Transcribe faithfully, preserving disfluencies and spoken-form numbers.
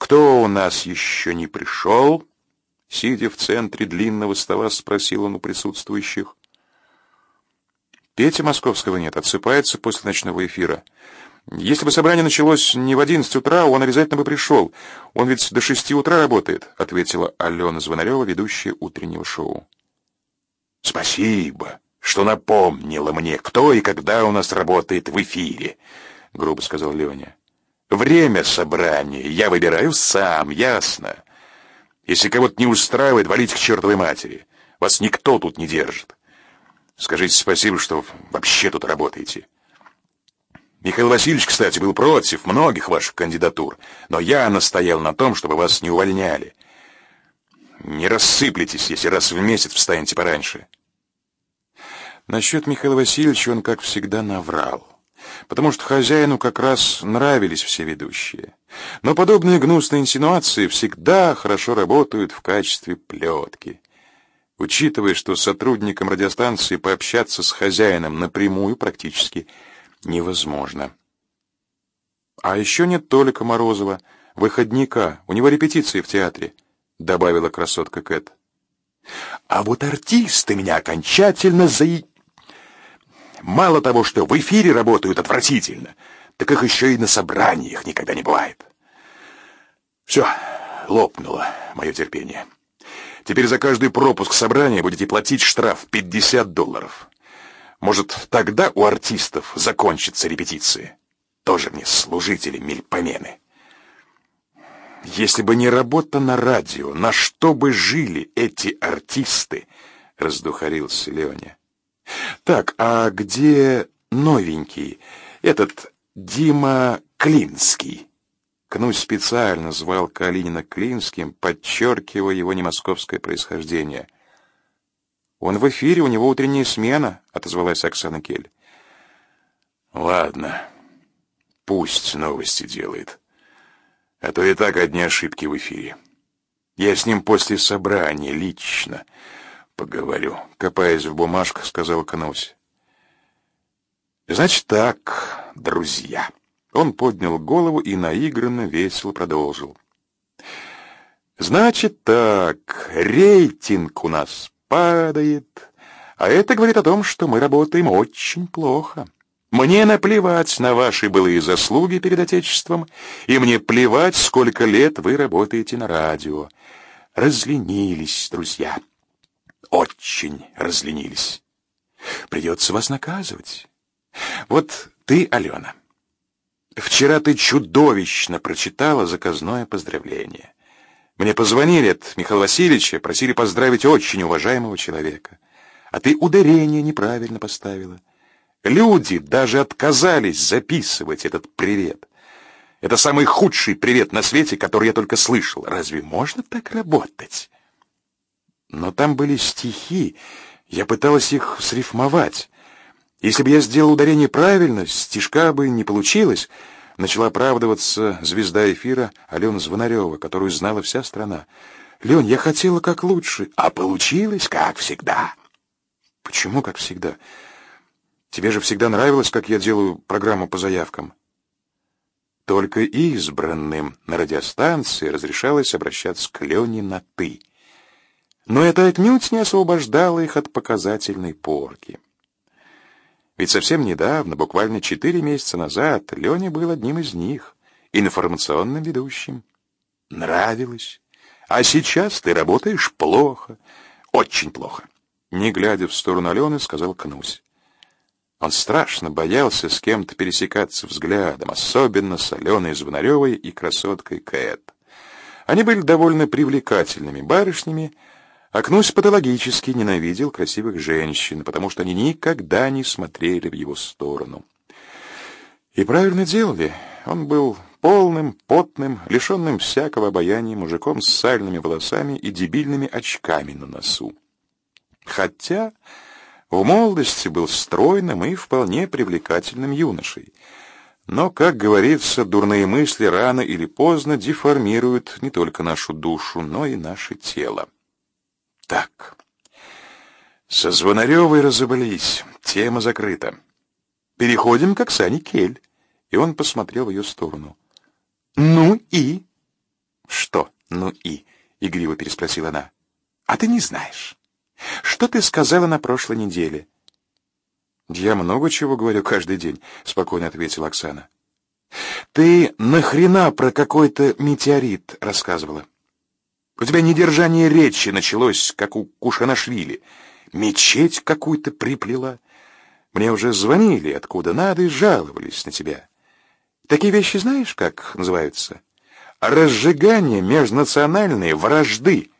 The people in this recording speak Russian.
«Кто у нас еще не пришел?» Сидя в центре длинного стола, спросил он у присутствующих. «Петя Московского нет, отсыпается после ночного эфира. Если бы собрание началось не в одиннадцать утра, он обязательно бы пришел. Он ведь до шести утра работает», — ответила Алена Звонарева, ведущая утреннего шоу. «Спасибо, что напомнила мне, кто и когда у нас работает в эфире», — грубо сказал Леня. «Время собрания я выбираю сам, ясно? Если кого-то не устраивает, валите к чертовой матери. Вас никто тут не держит. Скажите спасибо, что вообще тут работаете. Михаил Васильевич, кстати, был против многих ваших кандидатур, но я настоял на том, чтобы вас не увольняли. Не рассыплетесь, если раз в месяц встанете пораньше». Насчет Михаила Васильевича он, как всегда, наврал, потому что хозяину как раз нравились все ведущие. Но подобные гнусные инсинуации всегда хорошо работают в качестве плетки. Учитывая, что сотрудникам радиостанции пообщаться с хозяином напрямую практически невозможно. «А еще нет Толика Морозова, выходника, у него репетиции в театре», — добавила красотка Кэт. «А вот артисты меня окончательно заи... Мало того, что в эфире работают отвратительно, так их еще и на собраниях никогда не бывает. Все, лопнуло мое терпение. Теперь за каждый пропуск собрания будете платить штраф пятьдесят долларов. Может, тогда у артистов закончатся репетиции? Тоже мне служители мельпомены. Если бы не работа на радио, на что бы жили эти артисты?» — раздухарился Леня. «Так, а где новенький, этот Дима Клинский?» Кнусь специально звал Калинина Клинским, подчеркивая его немосковское происхождение. «Он в эфире, у него утренняя смена», — отозвалась Оксана Кель. «Ладно, пусть новости делает. А то и так одни ошибки в эфире. Я с ним после собрания лично поговорю», — копаясь в бумажках, сказал Кнусь. «Значит так, друзья». Он поднял голову и наигранно весело продолжил. «Значит так, рейтинг у нас падает, а это говорит о том, что мы работаем очень плохо. Мне наплевать на ваши былые заслуги перед Отечеством, и мне плевать, сколько лет вы работаете на радио. Разленились, друзья. Очень разленились. Придется вас наказывать. Вот ты, Алена, вчера ты чудовищно прочитала заказное поздравление. Мне позвонили от Михаила Васильевича, просили поздравить очень уважаемого человека. А ты ударение неправильно поставила. Люди даже отказались записывать этот привет. Это самый худший привет на свете, который я только слышал. Разве можно так работать? Но там были стихи, я пыталась их срифмовать. Если бы я сделал ударение правильно, стишка бы не получилось. Начала оправдываться звезда эфира Алена Звонарева, которую знала вся страна. «Лень, я хотела как лучше, а получилось как всегда». «Почему как всегда? Тебе же всегда нравилось, как я делаю программу по заявкам». Только избранным на радиостанции разрешалось обращаться к Лене на «ты». Но это отнюдь не освобождало их от показательной порки. Ведь совсем недавно, буквально четыре месяца назад, Леня был одним из них, информационным ведущим. Нравилось. А сейчас ты работаешь плохо, очень плохо. Не глядя в сторону Алены, сказал Кнусь. Он страшно боялся с кем-то пересекаться взглядом, особенно с Аленой Звонаревой и красоткой Кэт. Они были довольно привлекательными барышнями, а Кнусь патологически ненавидел красивых женщин, потому что они никогда не смотрели в его сторону. И правильно делали. Он был полным, потным, лишенным всякого обаяния мужиком с сальными волосами и дебильными очками на носу. Хотя в молодости был стройным и вполне привлекательным юношей. Но, как говорится, дурные мысли рано или поздно деформируют не только нашу душу, но и наше тело. Так, со Звонаревой разобрались, тема закрыта. Переходим к Оксане Кель. И он посмотрел в ее сторону. Ну и? Что? Ну и? Игриво переспросила она. А ты не знаешь. Что ты сказала на прошлой неделе? Я много чего говорю каждый день, спокойно ответила Оксана. Ты нахрена про какой-то метеорит рассказывала? У тебя недержание речи началось, как у Кушанашвили. Мечеть какую-то приплела. Мне уже звонили откуда надо и жаловались на тебя. Такие вещи знаешь, как называются? Разжигание межнациональной вражды.